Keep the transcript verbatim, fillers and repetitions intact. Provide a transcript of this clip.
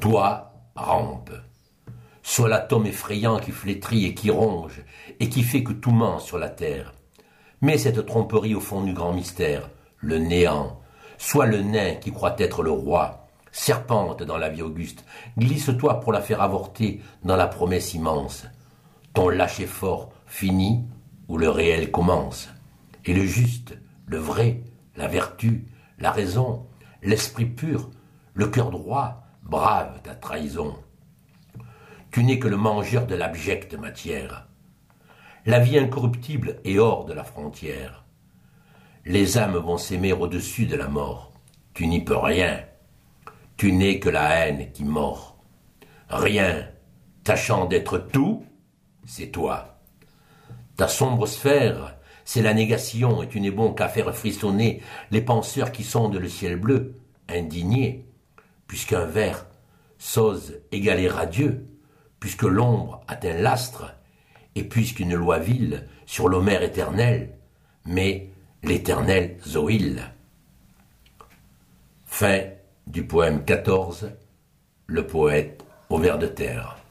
Toi, rampe. Sois l'atome effrayant qui flétrit et qui ronge, et qui fait que tout ment sur la terre. Mets cette tromperie au fond du grand mystère, le néant. Sois le nain qui croit être le roi. Serpente dans la vie auguste, glisse-toi pour la faire avorter dans la promesse immense. Ton lâcher fort finit où le réel commence. Et le juste, le vrai, la vertu, la raison, l'esprit pur, le cœur droit, brave ta trahison. Tu n'es que le mangeur de l'abjecte matière. La vie incorruptible est hors de la frontière. Les âmes vont s'aimer au-dessus de la mort. Tu n'y peux rien. Tu n'es que la haine qui mord. Rien, tâchant d'être tout, c'est toi. Ta sombre sphère, c'est la négation, et tu n'es bon qu'à faire frissonner les penseurs qui sondent le ciel bleu, indignés, puisqu'un ver s'ose égaler à Dieu, puisque l'ombre atteint l'astre, et puisqu'une loi vile sur l'Homère éternel, mais l'éternel Zoïl. Fin du poème quatorze, le poète au ver de terre.